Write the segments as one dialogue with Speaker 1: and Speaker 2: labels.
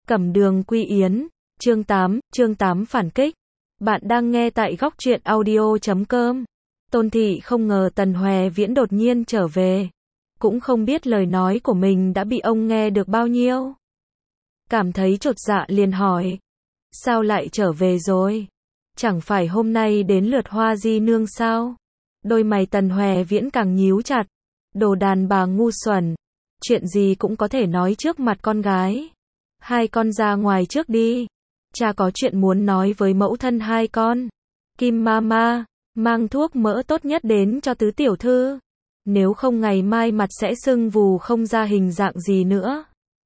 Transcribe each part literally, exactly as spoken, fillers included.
Speaker 1: Cẩm Đường Quy Yến, chương tám, chương tám phản kích. Bạn đang nghe tại góc truyện audio chấm com. Tôn Thị không ngờ Tần Hoè Viễn đột nhiên trở về. Cũng không biết lời nói của mình đã bị ông nghe được bao nhiêu. Cảm thấy chột dạ liền hỏi. Sao lại trở về rồi? Chẳng phải hôm nay đến lượt Hoa Di Nương sao? Đôi mày Tần Hoè Viễn càng nhíu chặt. Đồ đàn bà ngu xuẩn. Chuyện gì cũng có thể nói trước mặt con gái. Hai con ra ngoài trước đi. Cha có chuyện muốn nói với mẫu thân hai con. Kim Mama, mang thuốc mỡ tốt nhất đến cho tứ tiểu thư. Nếu không ngày mai mặt sẽ sưng vù không ra hình dạng gì nữa.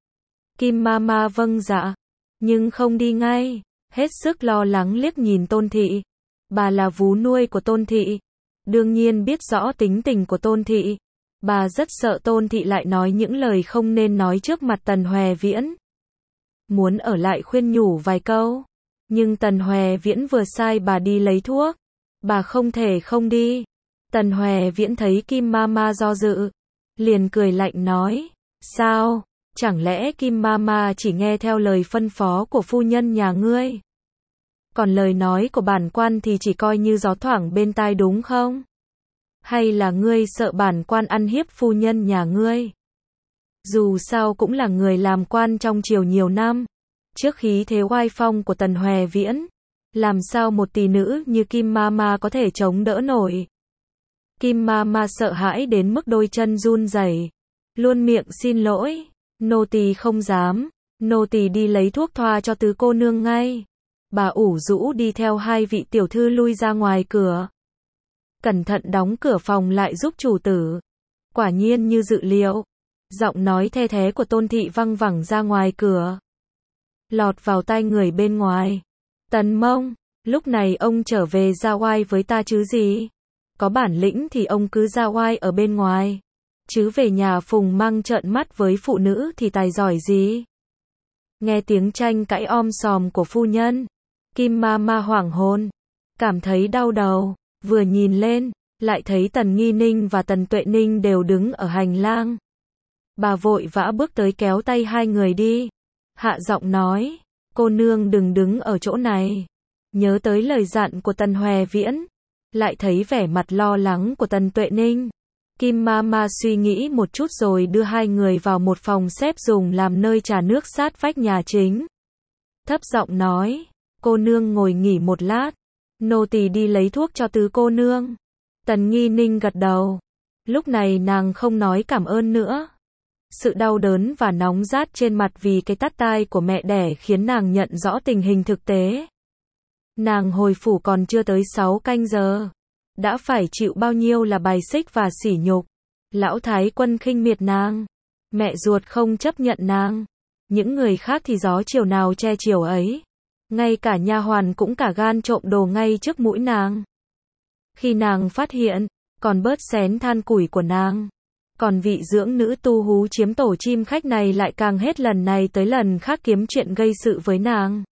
Speaker 1: Kim Mama vâng dạ. Nhưng không đi ngay. Hết sức lo lắng liếc nhìn Tôn Thị. Bà là vú nuôi của Tôn Thị. Đương nhiên biết rõ tính tình của Tôn Thị. Bà rất sợ Tôn Thị lại nói những lời không nên nói trước mặt Tần Hoè Viễn. Muốn ở lại khuyên nhủ vài câu. Nhưng Tần Hoè Viễn vừa sai bà đi lấy thuốc. Bà không thể không đi. Tần Hoè Viễn thấy Kim Mama do dự. Liền cười lạnh nói. Sao? Chẳng lẽ Kim Mama chỉ nghe theo lời phân phó của phu nhân nhà ngươi? Còn lời nói của bản quan thì chỉ coi như gió thoảng bên tai đúng không? Hay là ngươi sợ bản quan ăn hiếp phu nhân nhà ngươi? Dù sao cũng là người làm quan trong triều nhiều năm. Trước khí thế oai phong của Tần Hoè Viễn, làm sao một tỷ nữ như Kim Mama có thể chống đỡ nổi? Kim Mama sợ hãi đến mức đôi chân run rẩy, luôn miệng xin lỗi, nô tỳ không dám, nô tỳ đi lấy thuốc thoa cho tứ cô nương ngay. Bà ủ rũ đi theo hai vị tiểu thư lui ra ngoài cửa. Cẩn thận đóng cửa phòng lại giúp chủ tử. Quả nhiên như dự liệu. Giọng nói the thé của Tôn Thị văng vẳng ra ngoài cửa. Lọt vào tai người bên ngoài. Tần Mông, lúc này ông trở về ra oai với ta chứ gì? Có bản lĩnh thì ông cứ ra oai ở bên ngoài. Chứ về nhà phùng mang trợn mắt với phụ nữ thì tài giỏi gì? Nghe tiếng tranh cãi om sòm của phu nhân. Kim Mama hoảng hồn. Cảm thấy đau đầu. Vừa nhìn lên, lại thấy Tần Nghi Ninh và Tần Tuệ Ninh đều đứng ở hành lang. Bà vội vã bước tới kéo tay hai người đi. Hạ giọng nói, cô nương đừng đứng ở chỗ này. Nhớ tới lời dặn của Tần Hoè Viễn. Lại thấy vẻ mặt lo lắng của Tần Tuệ Ninh. Kim Mama suy nghĩ một chút rồi đưa hai người vào một phòng xếp dùng làm nơi trà nước sát vách nhà chính. Thấp giọng nói, cô nương ngồi nghỉ một lát. Nô tỳ đi lấy thuốc cho tứ cô nương. Tần Nghi Ninh gật đầu. Lúc này nàng không nói cảm ơn nữa. Sự đau đớn và nóng rát trên mặt vì cái tát tai của mẹ đẻ khiến nàng nhận rõ tình hình thực tế. Nàng hồi phủ còn chưa tới sáu canh giờ. Đã phải chịu bao nhiêu là bài xích và sỉ nhục. Lão Thái Quân khinh miệt nàng. Mẹ ruột không chấp nhận nàng. Những người khác thì gió chiều nào che chiều ấy. Ngay cả nha hoàn cũng cả gan trộm đồ ngay trước mũi nàng. Khi nàng phát hiện, còn bớt xén than củi của nàng. Còn vị dưỡng nữ tu hú chiếm tổ chim khách này lại càng hết lần này tới lần khác kiếm chuyện gây sự với nàng.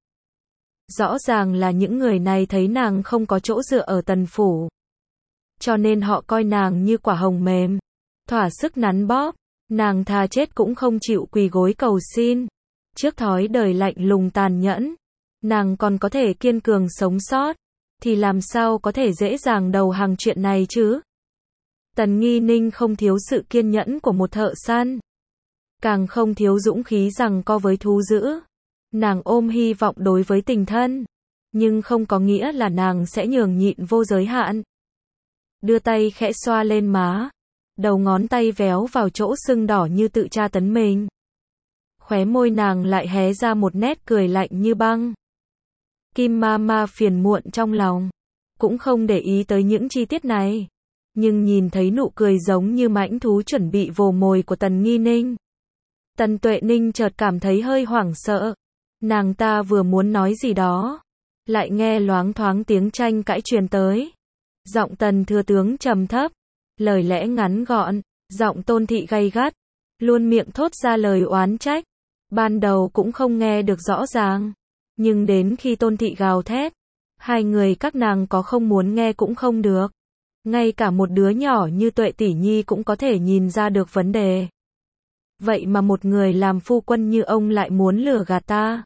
Speaker 1: Rõ ràng là những người này thấy nàng không có chỗ dựa ở Tần phủ. Cho nên họ coi nàng như quả hồng mềm. Thỏa sức nắn bóp. Nàng thà chết cũng không chịu quỳ gối cầu xin. Trước thói đời lạnh lùng tàn nhẫn. Nàng còn có thể kiên cường sống sót. Thì làm sao có thể dễ dàng đầu hàng chuyện này chứ? Tần Nghi Ninh không thiếu sự kiên nhẫn của một thợ săn. Càng không thiếu dũng khí giằng co với thú dữ. Nàng ôm hy vọng đối với tình thân. Nhưng không có nghĩa là nàng sẽ nhường nhịn vô giới hạn. Đưa tay khẽ xoa lên má. Đầu ngón tay véo vào chỗ sưng đỏ như tự tra tấn mình. Khóe môi nàng lại hé ra một nét cười lạnh như băng. Kim Mama phiền muộn trong lòng. Cũng không để ý tới những chi tiết này. Nhưng nhìn thấy nụ cười giống như mãnh thú chuẩn bị vồ mồi của Tần Nghi Ninh. Tần Tuệ Ninh chợt cảm thấy hơi hoảng sợ. Nàng ta vừa muốn nói gì đó. Lại nghe loáng thoáng tiếng tranh cãi truyền tới. Giọng Tần thừa tướng trầm thấp. Lời lẽ ngắn gọn. Giọng Tôn Thị gay gắt. Luôn miệng thốt ra lời oán trách. Ban đầu cũng không nghe được rõ ràng. Nhưng đến khi Tôn Thị gào thét. Hai người các nàng có không muốn nghe cũng không được. Ngay cả một đứa nhỏ như Tuệ tỷ nhi cũng có thể nhìn ra được vấn đề. vậy mà một người làm phu quân như ông lại muốn lừa gạt ta.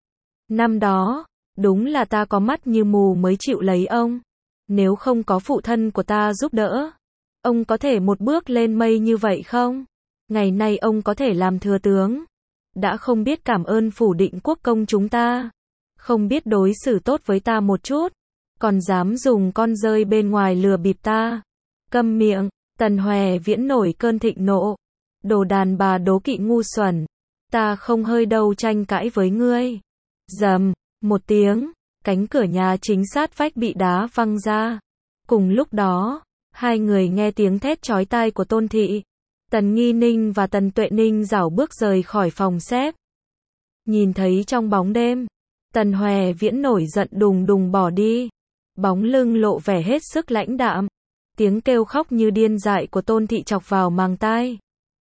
Speaker 1: Năm đó, đúng là ta có mắt như mù mới chịu lấy ông. Nếu không có phụ thân của ta giúp đỡ, ông có thể một bước lên mây như vậy không? Ngày nay ông có thể làm thừa tướng. Đã không biết cảm ơn phủ định quốc công chúng ta. Không biết đối xử tốt với ta một chút. Còn dám dùng con rơi bên ngoài lừa bịp ta. Câm miệng, Tần Hoè Viễn nổi cơn thịnh nộ. Đồ đàn bà đố kỵ ngu xuẩn. Ta không hơi đâu tranh cãi với ngươi. Rầm, một tiếng, cánh cửa nhà chính sát vách bị đá văng ra. Cùng lúc đó, hai người nghe tiếng thét chói tai của Tôn Thị. Tần Nghi Ninh và Tần Tuệ Ninh rảo bước rời khỏi phòng xếp. Nhìn thấy trong bóng đêm, Tần Hoè Viễn nổi giận đùng đùng bỏ đi. Bóng lưng lộ vẻ hết sức lãnh đạm. Tiếng kêu khóc như điên dại của Tôn Thị chọc vào màng tai.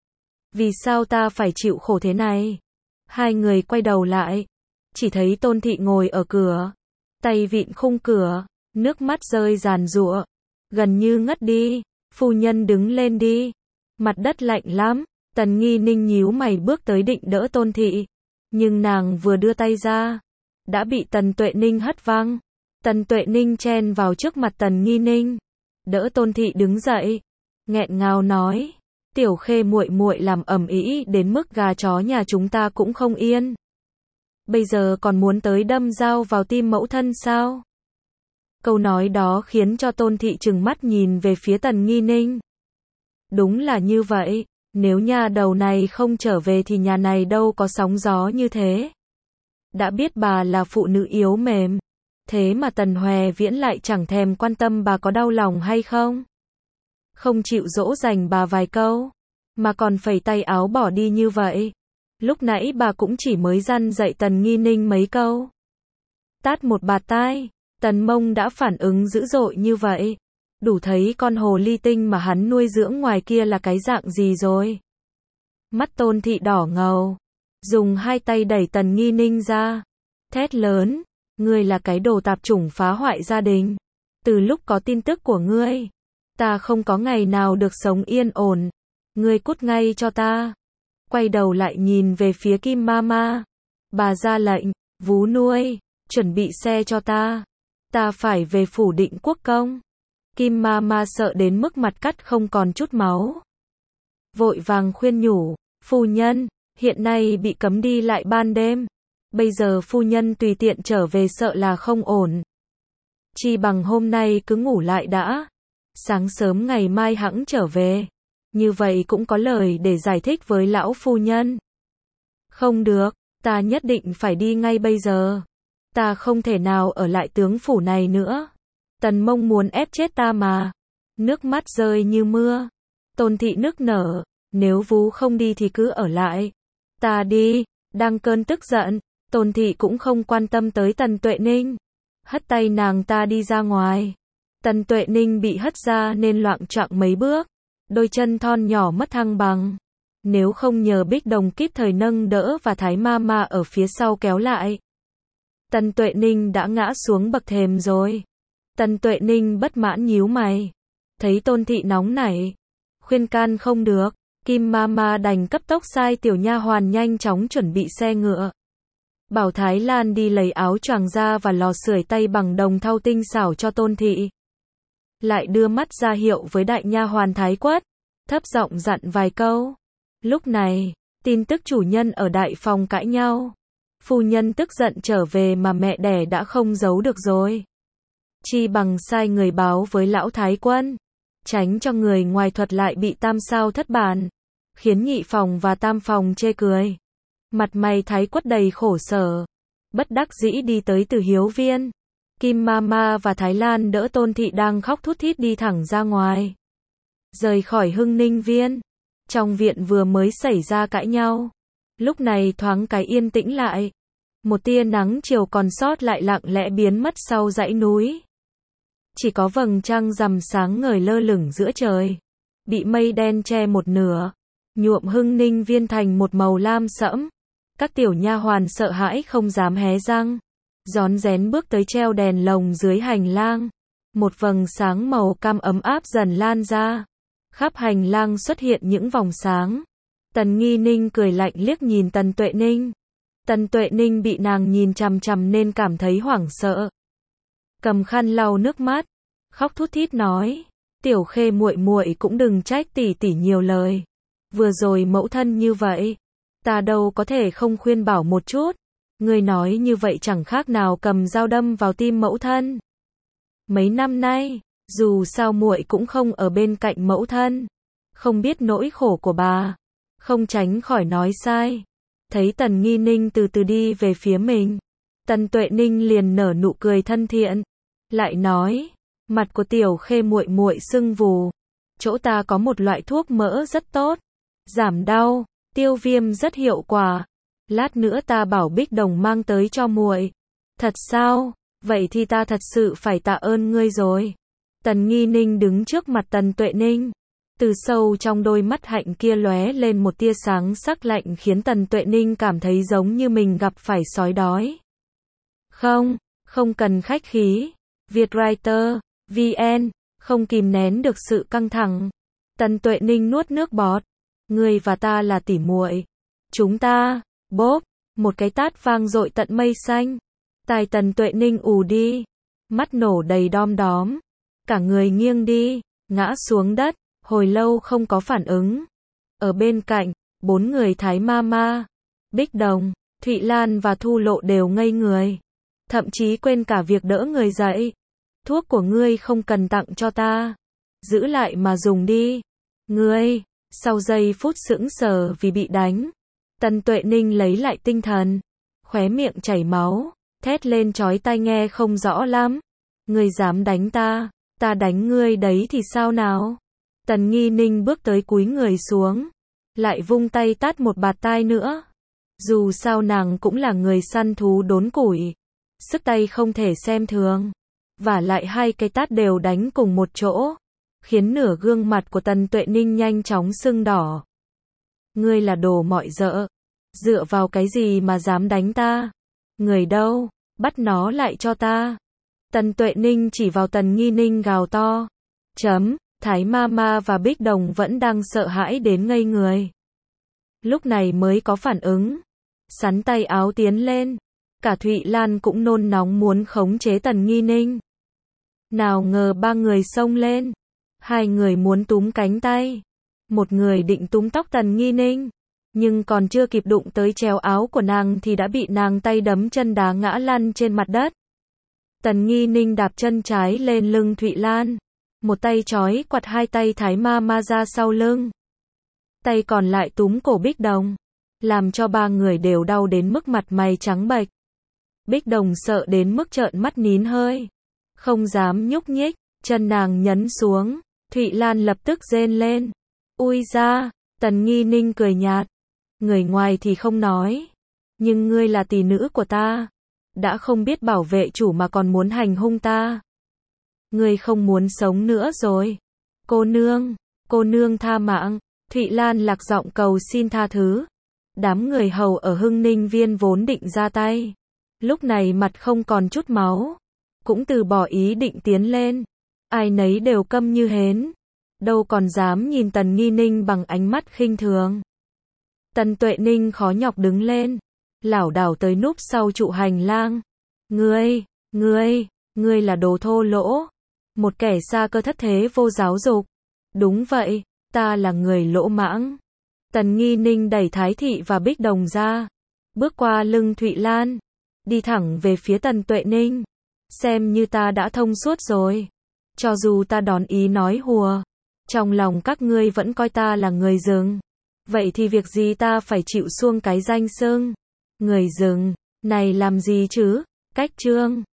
Speaker 1: Vì sao ta phải chịu khổ thế này? Hai người quay đầu lại. Chỉ thấy Tôn Thị ngồi ở cửa. Tay vịn khung cửa. Nước mắt rơi ràn rụa. Gần như ngất đi. Phu nhân đứng lên đi. Mặt đất lạnh lắm. Tần Nghi Ninh nhíu mày bước tới định đỡ Tôn Thị. Nhưng nàng vừa đưa tay ra. Đã bị Tần Tuệ Ninh hất văng. Tần Tuệ Ninh chen vào trước mặt Tần Nghi Ninh. Đỡ Tôn Thị đứng dậy. Nghẹn ngào nói. Tiểu Khê muội muội làm ầm ĩ đến mức gà chó nhà chúng ta cũng không yên. Bây giờ còn muốn tới đâm dao vào tim mẫu thân sao? Câu nói đó khiến cho Tôn Thị trừng mắt nhìn về phía Tần Nghi Ninh. Đúng là như vậy, nếu nhà đầu này không trở về thì nhà này đâu có sóng gió như thế. Đã biết bà là phụ nữ yếu mềm, thế mà Tần Hoè Viễn lại chẳng thèm quan tâm bà có đau lòng hay không. Không chịu dỗ dành bà vài câu, mà còn phẩy tay áo bỏ đi như vậy. Lúc nãy bà cũng chỉ mới răn dạy Tần Nghi Ninh mấy câu. Tát một bạt tai, Tần Mông đã phản ứng dữ dội như vậy. Đủ thấy con hồ ly tinh mà hắn nuôi dưỡng ngoài kia là cái dạng gì rồi. Mắt Tôn Thị đỏ ngầu, dùng hai tay đẩy Tần Nghi Ninh ra. Thét lớn, ngươi là cái đồ tạp chủng phá hoại gia đình. Từ lúc có tin tức của ngươi, ta không có ngày nào được sống yên ổn. Ngươi cút ngay cho ta. Quay đầu lại nhìn về phía Kim Mama. Bà ra lệnh, vú nuôi, chuẩn bị xe cho ta. Ta phải về phủ định quốc công. Kim Mama sợ đến mức mặt cắt không còn chút máu. Vội vàng khuyên nhủ, phu nhân, hiện nay bị cấm đi lại ban đêm. Bây giờ phu nhân tùy tiện trở về sợ là không ổn. Chi bằng hôm nay cứ ngủ lại đã. Sáng sớm ngày mai hẵng trở về. Như vậy cũng có lời để giải thích với lão phu nhân. Không được, ta nhất định phải đi ngay bây giờ. Ta không thể nào ở lại tướng phủ này nữa. Tần Mông muốn ép chết ta mà. Nước mắt rơi như mưa. Tôn Thị nức nở, nếu vú không đi thì cứ ở lại. Ta đi, đang cơn tức giận. Tôn Thị cũng không quan tâm tới Tần Tuệ Ninh. Hất tay nàng ta đi ra ngoài. Tần Tuệ Ninh bị hất ra nên loạng choạng mấy bước. Đôi chân thon nhỏ mất thăng bằng. Nếu không nhờ Bích Đồng kịp thời nâng đỡ và Thái Mama ở phía sau kéo lại, Tần Tuệ Ninh đã ngã xuống bậc thềm rồi. Tần Tuệ Ninh bất mãn nhíu mày. Thấy Tôn Thị nóng nảy, khuyên can không được, Kim Mama đành cấp tốc sai tiểu nha hoàn nhanh chóng chuẩn bị xe ngựa. Bảo Thái Lan đi lấy áo choàng ra và lò sưởi tay bằng đồng thau tinh xảo cho Tôn Thị. Lại đưa mắt ra hiệu với đại nha hoàn Thái Quất, thấp giọng dặn vài câu. Lúc này, tin tức chủ nhân ở đại phòng cãi nhau. Phu nhân tức giận trở về mà mẹ đẻ đã không giấu được rồi. Chi bằng sai người báo với lão Thái Quân, tránh cho người ngoài thuật lại bị tam sao thất bản, khiến nhị phòng và tam phòng chê cười. Mặt mày Thái Quất đầy khổ sở, bất đắc dĩ đi tới Từ Hiếu Viên. Kim Mama và Thái Lan đỡ Tôn Thị đang khóc thút thít đi thẳng ra ngoài. Rời khỏi Hưng Ninh Viên. Trong viện vừa mới xảy ra cãi nhau. Lúc này thoáng cái yên tĩnh lại. Một tia nắng chiều còn sót lại lặng lẽ biến mất sau dãy núi. Chỉ có vầng trăng rằm sáng ngời lơ lửng giữa trời. Bị mây đen che một nửa. Nhuộm Hưng Ninh Viên thành một màu lam sẫm. Các tiểu nha hoàn sợ hãi không dám hé răng. Rón rén bước tới treo đèn lồng dưới hành lang. Một vầng sáng màu cam ấm áp dần lan ra. Khắp hành lang xuất hiện những vòng sáng. Tần Nghi Ninh cười lạnh liếc nhìn Tần Tuệ Ninh. Tần Tuệ Ninh bị nàng nhìn chằm chằm nên cảm thấy hoảng sợ. Cầm khăn lau nước mắt, khóc thút thít nói, Tiểu Khê muội muội cũng đừng trách tỷ tỷ nhiều lời. Vừa rồi mẫu thân như vậy, ta đâu có thể không khuyên bảo một chút. Ngươi nói như vậy chẳng khác nào cầm dao đâm vào tim mẫu thân. Mấy năm nay, dù sao muội cũng không ở bên cạnh mẫu thân, không biết nỗi khổ của bà, không tránh khỏi nói sai. Thấy Tần Nghi Ninh từ từ đi về phía mình, Tần Tuệ Ninh liền nở nụ cười thân thiện, lại nói, mặt của Tiểu Khê muội muội sưng vù, chỗ ta có một loại thuốc mỡ rất tốt, giảm đau, tiêu viêm rất hiệu quả. Lát nữa ta bảo Bích Đồng mang tới cho muội. Thật sao? Vậy thì ta thật sự phải tạ ơn ngươi rồi. Tần Nghi Ninh đứng trước mặt Tần Tuệ Ninh. Từ sâu trong đôi mắt hạnh kia lóe lên một tia sáng sắc lạnh khiến Tần Tuệ Ninh cảm thấy giống như mình gặp phải sói đói. Không, không cần khách khí. Vietwriter, vê en, không kìm nén được sự căng thẳng. Tần Tuệ Ninh nuốt nước bọt. Ngươi và ta là tỉ muội. Chúng ta, bốp, một cái tát vang dội tận mây xanh. Tai Tần Tuệ Ninh ù đi. Mắt nổ đầy đom đóm. Cả người nghiêng đi, ngã xuống đất, hồi lâu không có phản ứng. Ở bên cạnh, bốn người Thái Mama, Bích Đồng, Thụy Lan và Thu Lộ đều ngây người. Thậm chí quên cả việc đỡ người dậy. Thuốc của ngươi không cần tặng cho ta. Giữ lại mà dùng đi. Ngươi, sau giây phút sững sờ vì bị đánh. Tần Tuệ Ninh lấy lại tinh thần. Khóe miệng chảy máu, thét lên chói tai nghe không rõ lắm. Ngươi dám đánh ta, ta đánh ngươi đấy thì sao nào? Tần Nghi Ninh bước tới cúi người xuống, lại vung tay tát một bạt tai nữa. Dù sao nàng cũng là người săn thú đốn củi, sức tay không thể xem thường. Và lại hai cái tát đều đánh cùng một chỗ, khiến nửa gương mặt của Tần Tuệ Ninh nhanh chóng sưng đỏ. Ngươi là đồ mọi dợ, dựa vào cái gì mà dám đánh ta? Người đâu, bắt nó lại cho ta. Tần Tuệ Ninh chỉ vào Tần Nghi Ninh gào to. Chấm, Thái Mama và Bích Đồng vẫn đang sợ hãi đến ngây người. Lúc này mới có phản ứng. Sắn tay áo tiến lên. Cả Thụy Lan cũng nôn nóng muốn khống chế Tần Nghi Ninh. Nào ngờ ba người xông lên. Hai người muốn túm cánh tay. Một người định túm tóc Tần Nghi Ninh. Nhưng còn chưa kịp đụng tới chéo áo của nàng thì đã bị nàng tay đấm chân đá ngã lăn trên mặt đất. Tần Nghi Ninh đạp chân trái lên lưng Thụy Lan. Một tay trói quặt hai tay Thái Mama ra sau lưng. Tay còn lại túm cổ Bích Đồng. Làm cho ba người đều đau đến mức mặt mày trắng bệch. Bích Đồng sợ đến mức trợn mắt nín hơi. Không dám nhúc nhích, chân nàng nhấn xuống. Thụy Lan lập tức rên lên. Ui da, Tần Nghi Ninh cười nhạt. Người ngoài thì không nói. Nhưng ngươi là tỷ nữ của ta. Đã không biết bảo vệ chủ mà còn muốn hành hung ta. Ngươi không muốn sống nữa rồi. Cô nương, cô nương tha mạng. Thụy Lan lạc giọng cầu xin tha thứ. Đám người hầu ở Hưng Ninh Viên vốn định ra tay. Lúc này mặt không còn chút máu. Cũng từ bỏ ý định tiến lên. Ai nấy đều câm như hến. Đâu còn dám nhìn Tần Nghi Ninh bằng ánh mắt khinh thường. Tần Tuệ Ninh khó nhọc đứng lên. Lảo đảo tới núp sau trụ hành lang. Ngươi, ngươi, ngươi là đồ thô lỗ. Một kẻ xa cơ thất thế vô giáo dục. Đúng vậy, ta là người lỗ mãng. Tần Nghi Ninh đẩy Thái Thị và Bích Đồng ra. Bước qua lưng Thụy Lan. Đi thẳng về phía Tần Tuệ Ninh. Xem như ta đã thông suốt rồi. Cho dù ta đón ý nói hùa. Trong lòng các ngươi vẫn coi ta là người rừng. Vậy thì việc gì ta phải chịu xuông cái danh xưng. Người rừng, này làm gì chứ? Cách chương.